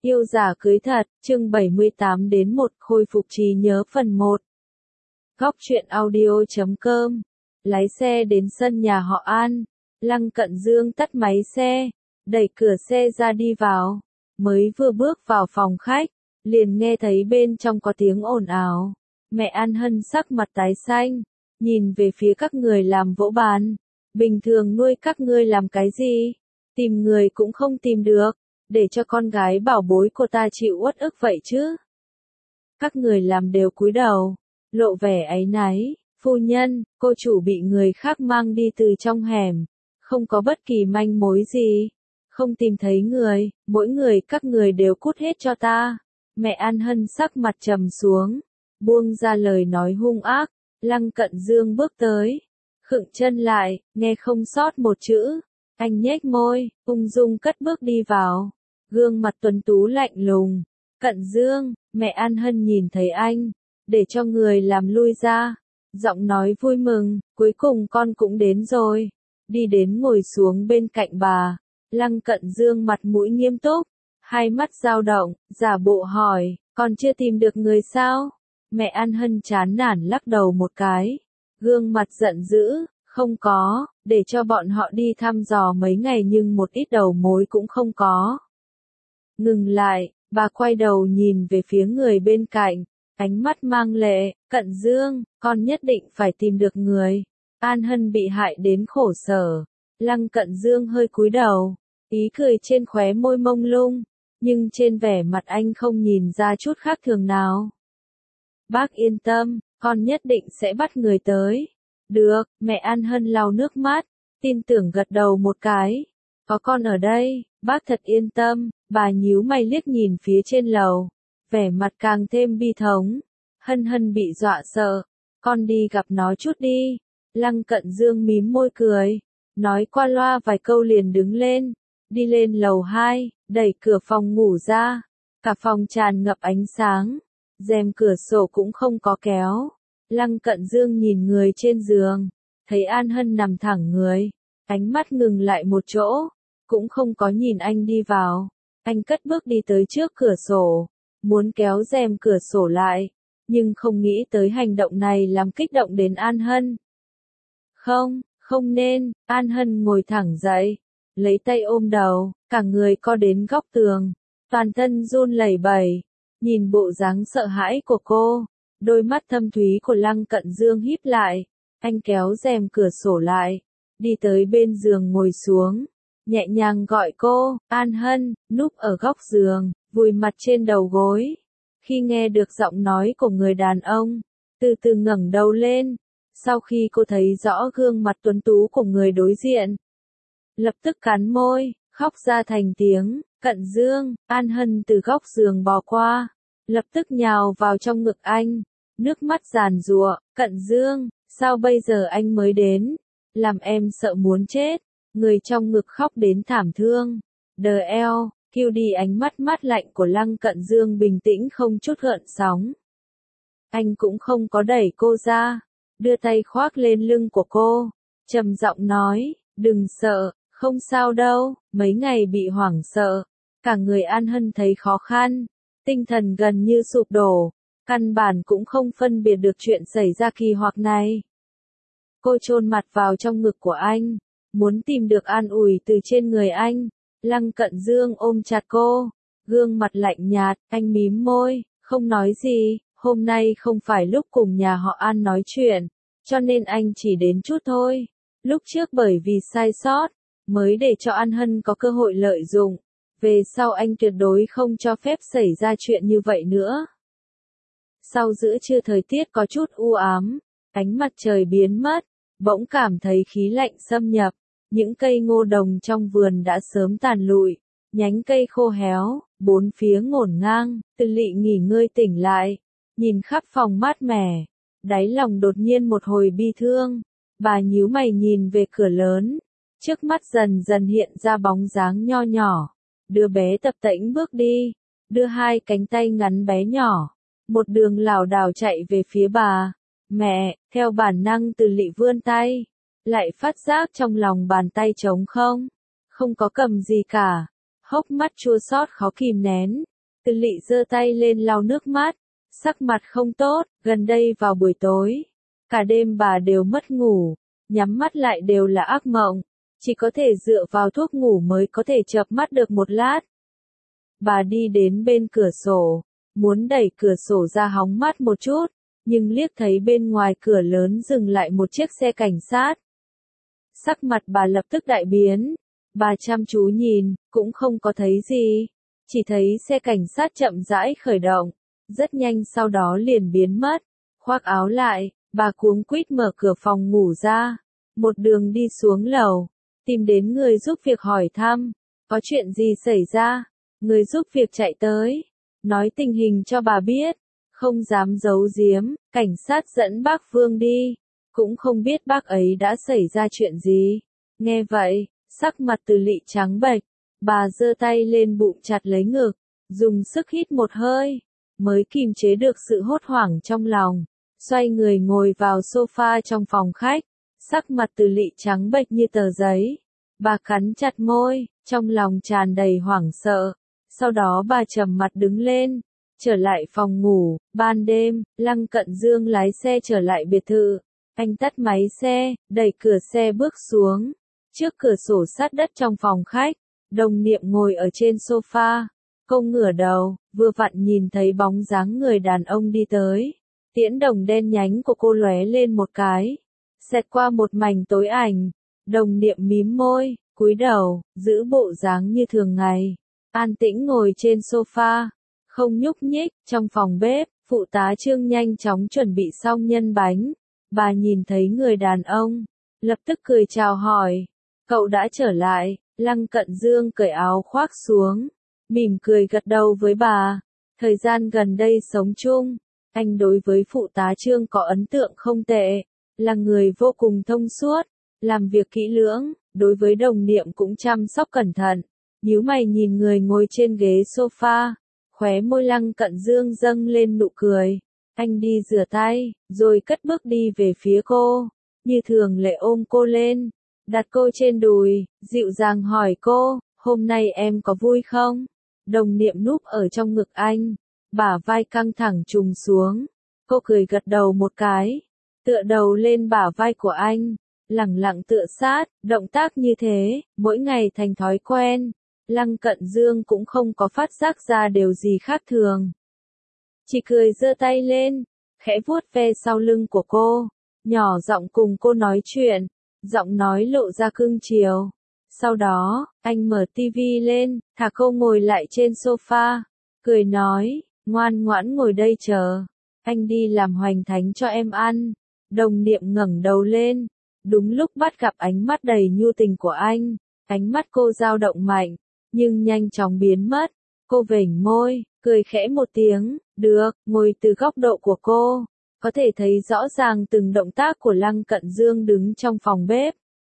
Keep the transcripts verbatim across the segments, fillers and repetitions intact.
Yêu giả cưới thật, chương bảy mươi tám đến một khôi phục trí nhớ phần một. Góc truyện audio chấm com. Lái xe đến sân nhà họ An. Lăng Cận Dương tắt máy xe, đẩy cửa xe ra đi vào. Mới vừa bước vào phòng khách, liền nghe thấy bên trong có tiếng ồn ào. Mẹ An Hân sắc mặt tái xanh, nhìn về phía các người làm vỗ bàn. Bình thường nuôi các ngươi làm cái gì? Tìm người cũng không tìm được, để cho con gái bảo bối của ta chịu uất ức vậy chứ? Các người làm đều cúi đầu, lộ vẻ áy náy. Phu nhân, cô chủ bị người khác mang đi từ trong hẻm, không có bất kỳ manh mối gì, không tìm thấy người, mỗi người các người đều cút hết cho ta. Mẹ An Hân sắc mặt trầm xuống, buông ra lời nói hung ác. Lăng Cận Dương bước tới, khựng chân lại, nghe không sót một chữ. Anh nhếch môi, ung dung cất bước đi vào, gương mặt tuấn tú lạnh lùng. Cận Dương, mẹ An Hân nhìn thấy anh, để cho người làm lui ra, giọng nói vui mừng, cuối cùng con cũng đến rồi. Đi đến ngồi xuống bên cạnh bà, Lăng Cận Dương mặt mũi nghiêm túc, hai mắt dao động, giả bộ hỏi, con chưa tìm được người sao? Mẹ An Hân chán nản lắc đầu một cái, gương mặt giận dữ, không có, để cho bọn họ đi thăm dò mấy ngày nhưng một ít đầu mối cũng không có. Ngừng lại, bà quay đầu nhìn về phía người bên cạnh, ánh mắt mang lệ. Cận Dương, con nhất định phải tìm được người. An Hân bị hại đến khổ sở. Lăng Cận Dương hơi cúi đầu, ý cười trên khóe môi mông lung, nhưng trên vẻ mặt anh không nhìn ra chút khác thường nào. Bác yên tâm, con nhất định sẽ bắt người tới. Được, mẹ An Hân lau nước mắt, tin tưởng gật đầu một cái. Có con ở đây, bác thật yên tâm. Bà nhíu mày liếc nhìn phía trên lầu, vẻ mặt càng thêm bi thống. Hân Hân bị dọa sợ, con đi gặp nó chút đi. Lăng Cận Dương mím môi cười, nói qua loa vài câu liền đứng lên, đi lên lầu hai, đẩy cửa phòng ngủ ra. Cả phòng tràn ngập ánh sáng, rèm cửa sổ cũng không có kéo. Lăng Cận Dương nhìn người trên giường, thấy An Hân nằm thẳng người, ánh mắt ngừng lại một chỗ, cũng không có nhìn anh đi vào. Anh cất bước đi tới trước cửa sổ, muốn kéo rèm cửa sổ lại, nhưng không nghĩ tới hành động này làm kích động đến An Hân. Không, không nên. An Hân ngồi thẳng dậy, lấy tay ôm đầu, cả người co đến góc tường, toàn thân run lẩy bẩy, nhìn bộ dáng sợ hãi của cô, đôi mắt thâm thúy của Lăng Cận Dương híp lại. Anh kéo rèm cửa sổ lại, đi tới bên giường ngồi xuống, nhẹ nhàng gọi cô, An Hân, núp ở góc giường, vùi mặt trên đầu gối. Khi nghe được giọng nói của người đàn ông, từ từ ngẩng đầu lên, sau khi cô thấy rõ gương mặt tuấn tú của người đối diện, lập tức cắn môi, khóc ra thành tiếng. Cận Dương. An Hân từ góc giường bò qua, lập tức nhào vào trong ngực anh, nước mắt giàn giụa. Cận Dương, sao bây giờ anh mới đến? Làm em sợ muốn chết. Người trong ngực khóc đến thảm thương. Đờ eo, kêu đi. Ánh mắt mát lạnh của Lăng Cận Dương bình tĩnh không chút gợn sóng. Anh cũng không có đẩy cô ra, đưa tay khoác lên lưng của cô, trầm giọng nói, đừng sợ, không sao đâu. Mấy ngày bị hoảng sợ, cả người An Hân thấy khó khăn, tinh thần gần như sụp đổ, căn bản cũng không phân biệt được chuyện xảy ra kỳ hoặc này. Cô chôn mặt vào trong ngực của anh, muốn tìm được an ủi từ trên người anh. Lăng Cận Dương ôm chặt cô, gương mặt lạnh nhạt, anh mím môi, không nói gì. Hôm nay không phải lúc cùng nhà họ An nói chuyện, cho nên anh chỉ đến chút thôi. Lúc trước bởi vì sai sót, mới để cho An Hân có cơ hội lợi dụng. Về sau anh tuyệt đối không cho phép xảy ra chuyện như vậy nữa. Sau giữa trưa thời tiết có chút u ám, ánh mặt trời biến mất, bỗng cảm thấy khí lạnh xâm nhập. Những cây ngô đồng trong vườn đã sớm tàn lụi, nhánh cây khô héo, bốn phía ngổn ngang. Từ Lị nghỉ ngơi tỉnh lại, nhìn khắp phòng mát mẻ, đáy lòng đột nhiên một hồi bi thương. Bà nhíu mày nhìn về cửa lớn, trước mắt dần dần hiện ra bóng dáng nho nhỏ. Đứa bé tập tễnh bước đi, đưa hai cánh tay ngắn bé nhỏ, một đường lảo đảo chạy về phía bà. Mẹ, theo bản năng Từ Lị vươn tay, lại phát giác trong lòng bàn tay trống không, không có cầm gì cả, hốc mắt chua xót khó kìm nén. Từ Lị giơ tay lên lau nước mắt, sắc mặt không tốt, gần đây vào buổi tối, cả đêm bà đều mất ngủ, nhắm mắt lại đều là ác mộng, chỉ có thể dựa vào thuốc ngủ mới có thể chợp mắt được một lát. Bà đi đến bên cửa sổ, muốn đẩy cửa sổ ra hóng mát một chút, nhưng liếc thấy bên ngoài cửa lớn dừng lại một chiếc xe cảnh sát. Sắc mặt bà lập tức đại biến, bà chăm chú nhìn, cũng không có thấy gì, chỉ thấy xe cảnh sát chậm rãi khởi động, rất nhanh sau đó liền biến mất. Khoác áo lại, bà cuống quýt mở cửa phòng ngủ ra, một đường đi xuống lầu, tìm đến người giúp việc hỏi thăm, có chuyện gì xảy ra. Người giúp việc chạy tới, nói tình hình cho bà biết, không dám giấu giếm, cảnh sát dẫn bác Vương đi, cũng không biết bác ấy đã xảy ra chuyện gì. Nghe vậy, sắc mặt Từ Lị trắng bệch, bà giơ tay lên bụng chặt lấy ngực, dùng sức hít một hơi, mới kìm chế được sự hốt hoảng trong lòng, xoay người ngồi vào sofa trong phòng khách, sắc mặt Từ Lị trắng bệch như tờ giấy, bà cắn chặt môi, trong lòng tràn đầy hoảng sợ. Sau đó bà trầm mặt đứng lên, trở lại phòng ngủ. Ban đêm, Lăng Cận Dương lái xe trở lại biệt thự. Anh tắt máy xe, đẩy cửa xe bước xuống. Trước cửa sổ sát đất trong phòng khách, Đồng Niệm ngồi ở trên sofa. Cô ngửa đầu, vừa vặn nhìn thấy bóng dáng người đàn ông đi tới. Tiễn đồng đen nhánh của cô lóe lên một cái, xẹt qua một mảnh tối ảnh. Đồng Niệm mím môi, cúi đầu, giữ bộ dáng như thường ngày. An tĩnh ngồi trên sofa, không nhúc nhích. Trong phòng bếp, phụ tá Trương nhanh chóng chuẩn bị xong nhân bánh. Bà nhìn thấy người đàn ông, lập tức cười chào hỏi. Cậu đã trở lại. Lăng Cận Dương cởi áo khoác xuống, mỉm cười gật đầu với bà. Thời gian gần đây sống chung, anh đối với phụ tá Trương có ấn tượng không tệ, là người vô cùng thông suốt, làm việc kỹ lưỡng, đối với Đồng Niệm cũng chăm sóc cẩn thận. Nhíu mày nhìn người ngồi trên ghế sofa, khóe môi Lăng Cận Dương dâng lên nụ cười. Anh đi rửa tay, rồi cất bước đi về phía cô, như thường lệ ôm cô lên, đặt cô trên đùi, dịu dàng hỏi cô, hôm nay em có vui không? Đồng Niệm núp ở trong ngực anh, bả vai căng thẳng trùng xuống, cô cười gật đầu một cái, tựa đầu lên bả vai của anh, lẳng lặng tựa sát, động tác như thế, mỗi ngày thành thói quen. Lăng Cận Dương cũng không có phát giác ra điều gì khác thường. Chỉ cười giơ tay lên, khẽ vuốt ve sau lưng của cô, nhỏ giọng cùng cô nói chuyện, giọng nói lộ ra cưng chiều. Sau đó, anh mở tivi lên, thả cô ngồi lại trên sofa, cười nói, ngoan ngoãn ngồi đây chờ, anh đi làm hoành thánh cho em ăn. Đồng Niệm ngẩng đầu lên, đúng lúc bắt gặp ánh mắt đầy nhu tình của anh, ánh mắt cô dao động mạnh, nhưng nhanh chóng biến mất. Cô vểnh môi, cười khẽ một tiếng, được, ngồi từ góc độ của cô, có thể thấy rõ ràng từng động tác của Lăng Cận Dương đứng trong phòng bếp.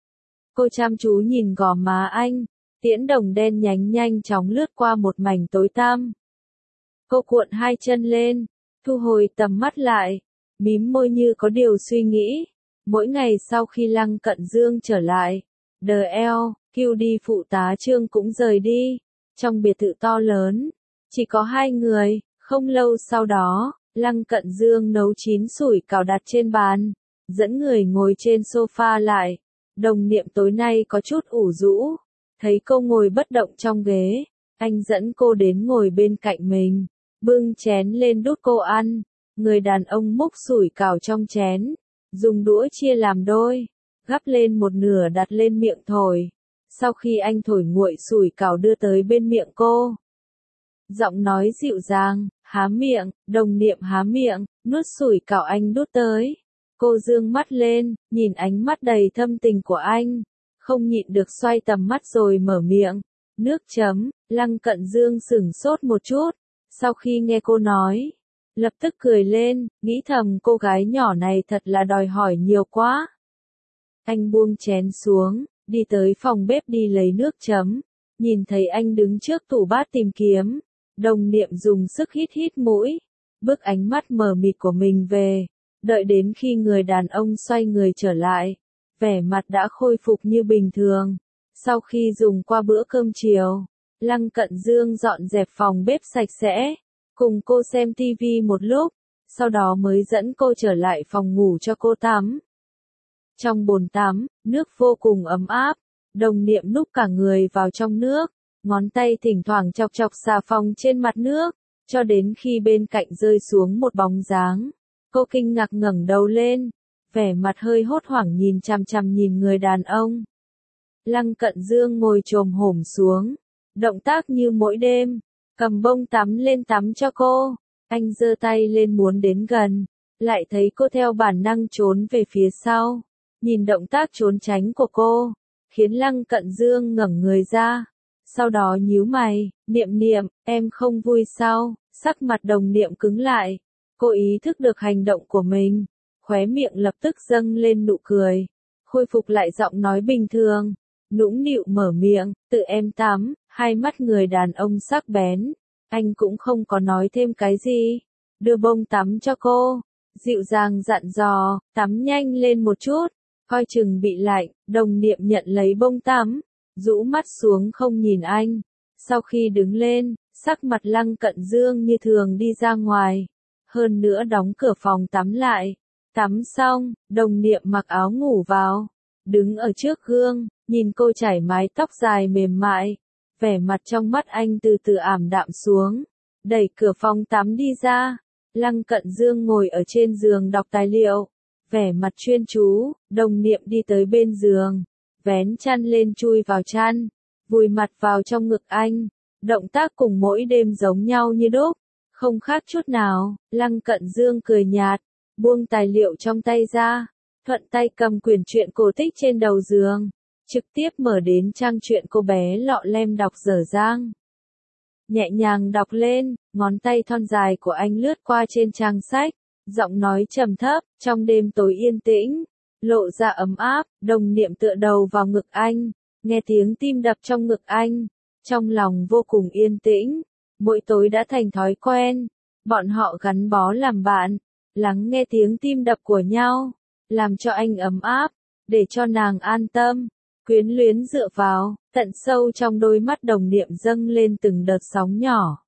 Cô chăm chú nhìn gò má anh, tiễn đồng đen nhánh nhanh chóng lướt qua một mảnh tối tăm. Cô cuộn hai chân lên, thu hồi tầm mắt lại, mím môi như có điều suy nghĩ. Mỗi ngày sau khi Lăng Cận Dương trở lại, đờ eo, kêu đi phụ tá Trương cũng rời đi. Trong biệt thự to lớn, chỉ có hai người. Không lâu sau đó, Lăng Cận Dương nấu chín sủi cảo đặt trên bàn, dẫn người ngồi trên sofa lại. Đồng Niệm tối nay có chút ủ rũ, thấy cô ngồi bất động trong ghế, anh dẫn cô đến ngồi bên cạnh mình, bưng chén lên đút cô ăn. Người đàn ông múc sủi cảo trong chén, dùng đũa chia làm đôi, gắp lên một nửa đặt lên miệng thổi. Sau khi anh thổi nguội sủi cảo đưa tới bên miệng cô, giọng nói dịu dàng, há miệng. Đồng Niệm há miệng, nuốt sủi cảo anh đút tới. Cô dương mắt lên, nhìn ánh mắt đầy thâm tình của anh, không nhịn được xoay tầm mắt rồi mở miệng. Nước chấm. Lăng Cận Dương sửng sốt một chút, sau khi nghe cô nói, lập tức cười lên, nghĩ thầm cô gái nhỏ này thật là đòi hỏi nhiều quá. Anh buông chén xuống, đi tới phòng bếp đi lấy nước chấm, nhìn thấy anh đứng trước tủ bát tìm kiếm. Đồng Niệm dùng sức hít hít mũi, bước ánh mắt mờ mịt của mình về, đợi đến khi người đàn ông xoay người trở lại, vẻ mặt đã khôi phục như bình thường. Sau khi dùng qua bữa cơm chiều, Lăng Cận Dương dọn dẹp phòng bếp sạch sẽ, cùng cô xem tivi một lúc, sau đó mới dẫn cô trở lại phòng ngủ cho cô tắm. Trong bồn tắm, nước vô cùng ấm áp, Đồng Niệm núp cả người vào trong nước, ngón tay thỉnh thoảng chọc chọc xà phòng trên mặt nước, cho đến khi bên cạnh rơi xuống một bóng dáng. Cô kinh ngạc ngẩng đầu lên, vẻ mặt hơi hốt hoảng nhìn chằm chằm nhìn người đàn ông. Lăng Cận Dương ngồi chồm hổm xuống, động tác như mỗi đêm, cầm bông tắm lên tắm cho cô. Anh giơ tay lên muốn đến gần, lại thấy cô theo bản năng trốn về phía sau. Nhìn động tác trốn tránh của cô, khiến Lăng Cận Dương ngẩng người ra, sau đó nhíu mày, Niệm Niệm, em không vui sao? Sắc mặt Đồng Niệm cứng lại, cô ý thức được hành động của mình, khóe miệng lập tức dâng lên nụ cười, khôi phục lại giọng nói bình thường, nũng nịu mở miệng, tự em tắm. Hai mắt người đàn ông sắc bén, anh cũng không có nói thêm cái gì, đưa bông tắm cho cô, dịu dàng dặn dò, tắm nhanh lên một chút, coi chừng bị lạnh. Đồng Niệm nhận lấy bông tắm, rũ mắt xuống không nhìn anh. Sau khi đứng lên, sắc mặt Lăng Cận Dương như thường đi ra ngoài, hơn nữa đóng cửa phòng tắm lại. Tắm xong, Đồng Niệm mặc áo ngủ vào, đứng ở trước gương, nhìn cô chải mái tóc dài mềm mại. Vẻ mặt trong mắt anh từ từ ảm đạm xuống, đẩy cửa phòng tắm đi ra. Lăng Cận Dương ngồi ở trên giường đọc tài liệu, vẻ mặt chuyên chú. Đồng Niệm đi tới bên giường, vén chăn lên chui vào chăn, vùi mặt vào trong ngực anh. Động tác cùng mỗi đêm giống nhau như đúc, không khác chút nào. Lăng Cận Dương cười nhạt, buông tài liệu trong tay ra, thuận tay cầm quyển truyện cổ tích trên đầu giường, trực tiếp mở đến trang truyện cô bé lọ lem đọc dở dang. Nhẹ nhàng đọc lên, ngón tay thon dài của anh lướt qua trên trang sách, giọng nói trầm thấp, trong đêm tối yên tĩnh, lộ ra ấm áp. Đồng Niệm tựa đầu vào ngực anh, nghe tiếng tim đập trong ngực anh, trong lòng vô cùng yên tĩnh. Mỗi tối đã thành thói quen, bọn họ gắn bó làm bạn, lắng nghe tiếng tim đập của nhau, làm cho anh ấm áp, để cho nàng an tâm. Quyến luyến dựa vào, tận sâu trong đôi mắt Đồng Niệm dâng lên từng đợt sóng nhỏ.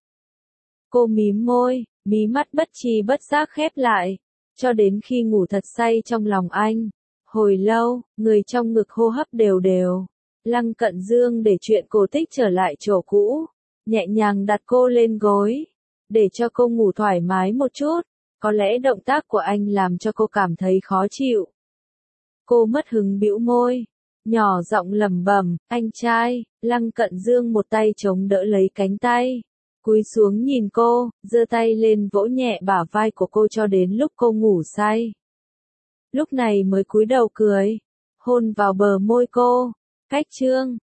Cô mím môi, mí mắt bất tri bất giác khép lại, cho đến khi ngủ thật say trong lòng anh. Hồi lâu, người trong ngực hô hấp đều đều. Lăng Cận Dương để chuyện cổ tích trở lại chỗ cũ, nhẹ nhàng đặt cô lên gối, để cho cô ngủ thoải mái một chút. Có lẽ động tác của anh làm cho cô cảm thấy khó chịu. Cô mất hứng bĩu môi, nhỏ giọng lẩm bẩm, anh trai. Lăng Cận Dương một tay chống đỡ lấy cánh tay, cúi xuống nhìn cô, giơ tay lên vỗ nhẹ bả vai của cô cho đến lúc cô ngủ say. Lúc này mới cúi đầu cười, hôn vào bờ môi cô. Cách chương